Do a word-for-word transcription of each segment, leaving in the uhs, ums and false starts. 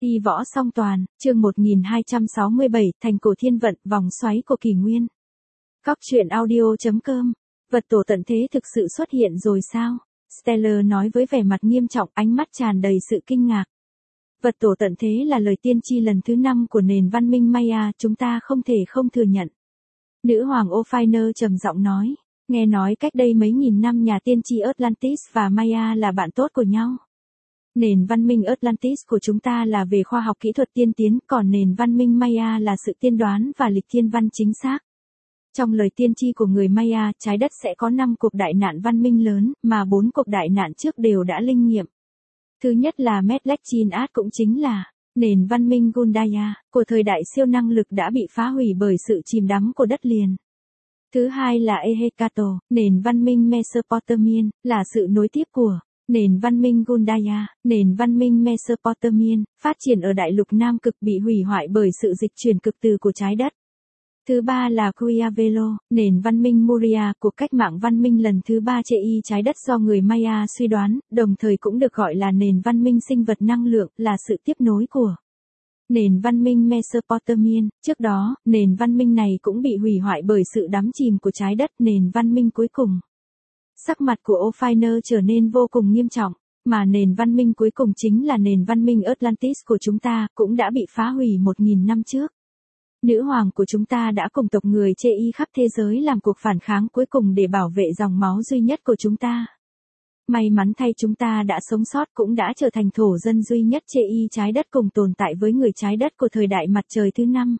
Y võ song toàn, chương một nghìn hai trăm sáu mươi bảy, thành cổ thiên vận, vòng xoáy của kỷ nguyên. Cóc truyện audio chấm com. Vật tổ tận thế thực sự xuất hiện rồi sao? Stellar nói với vẻ mặt nghiêm trọng, ánh mắt tràn đầy sự kinh ngạc. Vật tổ tận thế là lời tiên tri lần thứ năm của nền văn minh Maya, chúng ta không thể không thừa nhận. Nữ hoàng Ophina trầm giọng nói, nghe nói cách đây mấy nghìn năm nhà tiên tri Atlantis và Maya là bạn tốt của nhau. Nền văn minh Atlantis của chúng ta là về khoa học kỹ thuật tiên tiến, còn nền văn minh Maya là sự tiên đoán và lịch thiên văn chính xác. Trong lời tiên tri của người Maya, trái đất sẽ có năm cuộc đại nạn văn minh lớn, mà bốn cuộc đại nạn trước đều đã linh nghiệm. Thứ nhất là Metlech-Chin-Ad, cũng chính là nền văn minh Gundaya, của thời đại siêu năng lực đã bị phá hủy bởi sự chìm đắm của đất liền. Thứ hai là Ehekato, nền văn minh Mesopotamian, là sự nối tiếp của nền văn minh Gundaya, nền văn minh Mesopotamian, phát triển ở đại lục Nam Cực bị hủy hoại bởi sự dịch chuyển cực từ của trái đất. Thứ ba là Quiavelo, nền văn minh Moria, cuộc cách mạng văn minh lần thứ ba chê y trái đất do người Maya suy đoán, đồng thời cũng được gọi là nền văn minh sinh vật năng lượng, là sự tiếp nối của nền văn minh Mesopotamian. Trước đó, nền văn minh này cũng bị hủy hoại bởi sự đắm chìm của trái đất, nền văn minh cuối cùng. Sắc mặt của Ophina trở nên vô cùng nghiêm trọng, mà nền văn minh cuối cùng chính là nền văn minh Atlantis của chúng ta, cũng đã bị phá hủy một nghìn năm trước. Nữ hoàng của chúng ta đã cùng tộc người chê y khắp thế giới làm cuộc phản kháng cuối cùng để bảo vệ dòng máu duy nhất của chúng ta. May mắn thay chúng ta đã sống sót, cũng đã trở thành thổ dân duy nhất chê y trái đất cùng tồn tại với người trái đất của thời đại mặt trời thứ năm.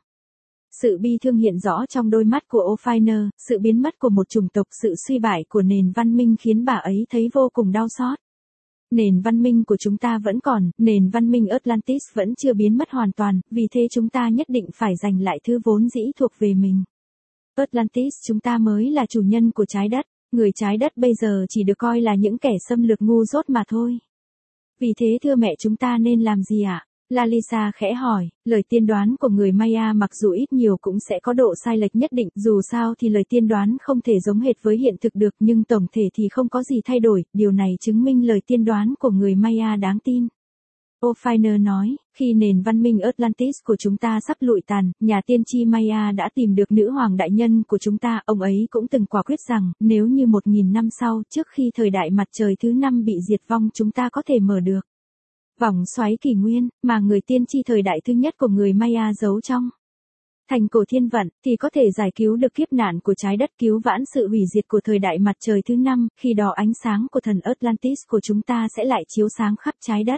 Sự bi thương hiện rõ trong đôi mắt của Ophina, sự biến mất của một chủng tộc, sự suy bại của nền văn minh khiến bà ấy thấy vô cùng đau xót. Nền văn minh của chúng ta vẫn còn, nền văn minh Atlantis vẫn chưa biến mất hoàn toàn, vì thế chúng ta nhất định phải giành lại thứ vốn dĩ thuộc về mình. Atlantis chúng ta mới là chủ nhân của trái đất, người trái đất bây giờ chỉ được coi là những kẻ xâm lược ngu dốt mà thôi. Vì thế thưa mẹ, chúng ta nên làm gì ạ? À? Lalisa khẽ hỏi, lời tiên đoán của người Maya mặc dù ít nhiều cũng sẽ có độ sai lệch nhất định, dù sao thì lời tiên đoán không thể giống hệt với hiện thực được, nhưng tổng thể thì không có gì thay đổi, điều này chứng minh lời tiên đoán của người Maya đáng tin. Ophina nói, khi nền văn minh Atlantis của chúng ta sắp lụi tàn, nhà tiên tri Maya đã tìm được nữ hoàng đại nhân của chúng ta, ông ấy cũng từng quả quyết rằng, nếu như một nghìn năm sau, trước khi thời đại mặt trời thứ năm bị diệt vong, chúng ta có thể mở được vòng xoáy kỷ nguyên, mà người tiên tri thời đại thứ nhất của người Maya giấu trong thành cổ thiên vận, thì có thể giải cứu được kiếp nạn của trái đất, cứu vãn sự hủy diệt của thời đại mặt trời thứ năm, khi đó ánh sáng của thần Atlantis của chúng ta sẽ lại chiếu sáng khắp trái đất.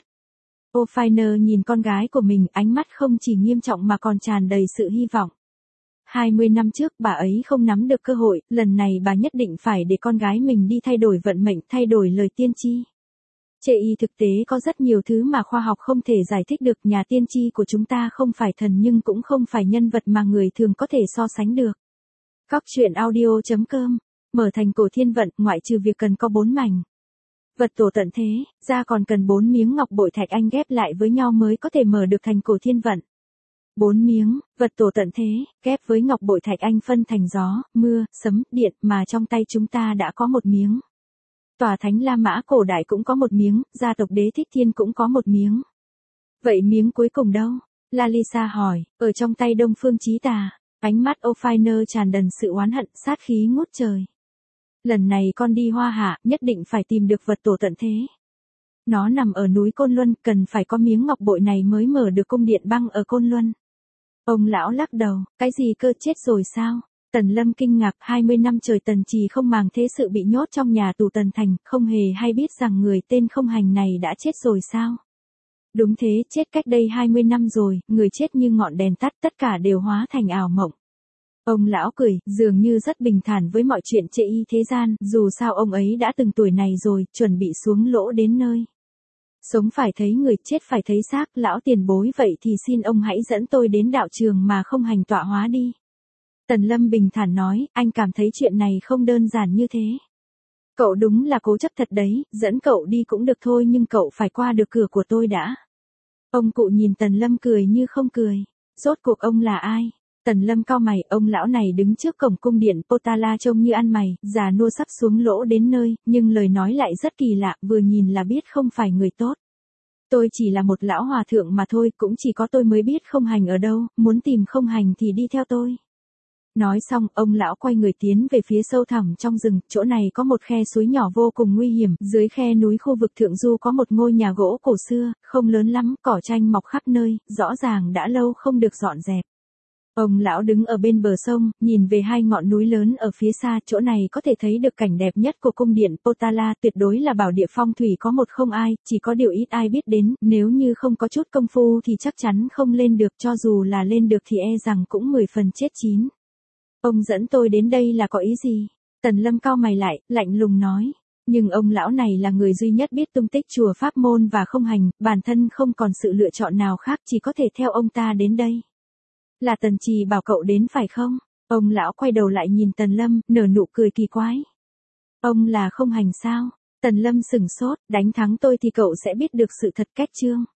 Ophina nhìn con gái của mình, ánh mắt không chỉ nghiêm trọng mà còn tràn đầy sự hy vọng. hai mươi năm trước bà ấy không nắm được cơ hội, lần này bà nhất định phải để con gái mình đi thay đổi vận mệnh, thay đổi lời tiên tri. Chê y thực tế có rất nhiều thứ mà khoa học không thể giải thích được, nhà tiên tri của chúng ta không phải thần nhưng cũng không phải nhân vật mà người thường có thể so sánh được. Cóc truyện audio chấm com. Mở thành cổ thiên vận, ngoại trừ việc cần có bốn mảnh vật tổ tận thế, ra còn cần bốn miếng ngọc bội thạch anh ghép lại với nhau mới có thể mở được thành cổ thiên vận. Bốn miếng vật tổ tận thế, ghép với ngọc bội thạch anh phân thành gió, mưa, sấm, điện, mà trong tay chúng ta đã có một miếng. Tòa thánh La Mã cổ đại cũng có một miếng, gia tộc Đế Thích Thiên cũng có một miếng. Vậy miếng cuối cùng đâu? Lalisa hỏi, ở trong tay Đông Phương Chí Tà. Ánh mắt Ophina tràn đầy sự oán hận, sát khí ngút trời. Lần này con đi Hoa Hạ, nhất định phải tìm được vật tổ tận thế. Nó nằm ở núi Côn Luân, cần phải có miếng ngọc bội này mới mở được cung điện băng ở Côn Luân. Ông lão lắc đầu, cái gì cơ, chết rồi sao? Tần Lâm kinh ngạc, hai mươi năm trời Tần Trì không màng thế sự bị nhốt trong nhà tù Tần Thành, không hề hay biết rằng người tên Không Hành này đã chết rồi sao? Đúng thế, chết cách đây hai mươi năm rồi, người chết như ngọn đèn tắt, tất cả đều hóa thành ảo mộng. Ông lão cười, dường như rất bình thản với mọi chuyện chê y thế gian, dù sao ông ấy đã từng tuổi này rồi, chuẩn bị xuống lỗ đến nơi. Sống phải thấy người, chết phải thấy xác, lão tiền bối, vậy thì xin ông hãy dẫn tôi đến đạo trường mà Không Hành tọa hóa đi. Tần Lâm bình thản nói, anh cảm thấy chuyện này không đơn giản như thế. Cậu đúng là cố chấp thật đấy, dẫn cậu đi cũng được thôi nhưng cậu phải qua được cửa của tôi đã. Ông cụ nhìn Tần Lâm cười như không cười. Rốt cuộc ông là ai? Tần Lâm cau mày, ông lão này đứng trước cổng cung điện Potala trông như ăn mày, già nua sắp xuống lỗ đến nơi, nhưng lời nói lại rất kỳ lạ, vừa nhìn là biết không phải người tốt. Tôi chỉ là một lão hòa thượng mà thôi, cũng chỉ có tôi mới biết không hành ở đâu, muốn tìm không hành thì đi theo tôi. Nói xong, ông lão quay người tiến về phía sâu thẳm trong rừng, chỗ này có một khe suối nhỏ vô cùng nguy hiểm, dưới khe núi khu vực thượng du có một ngôi nhà gỗ cổ xưa, không lớn lắm, cỏ tranh mọc khắp nơi, rõ ràng đã lâu không được dọn dẹp. Ông lão đứng ở bên bờ sông, nhìn về hai ngọn núi lớn ở phía xa, chỗ này có thể thấy được cảnh đẹp nhất của cung điện Potala, tuyệt đối là bảo địa phong thủy có một không ai, chỉ có điều ít ai biết đến, nếu như không có chút công phu thì chắc chắn không lên được, cho dù là lên được thì e rằng cũng mười phần chết chín. Ông dẫn tôi đến đây là có ý gì? Tần Lâm cau mày lại, lạnh lùng nói. Nhưng ông lão này là người duy nhất biết tung tích chùa Pháp Môn và không hành, bản thân không còn sự lựa chọn nào khác, chỉ có thể theo ông ta đến đây. Là Tần Trì bảo cậu đến phải không? Ông lão quay đầu lại nhìn Tần Lâm, nở nụ cười kỳ quái. Ông là không hành sao? Tần Lâm sửng sốt, đánh thắng tôi thì cậu sẽ biết được sự thật. Cách chương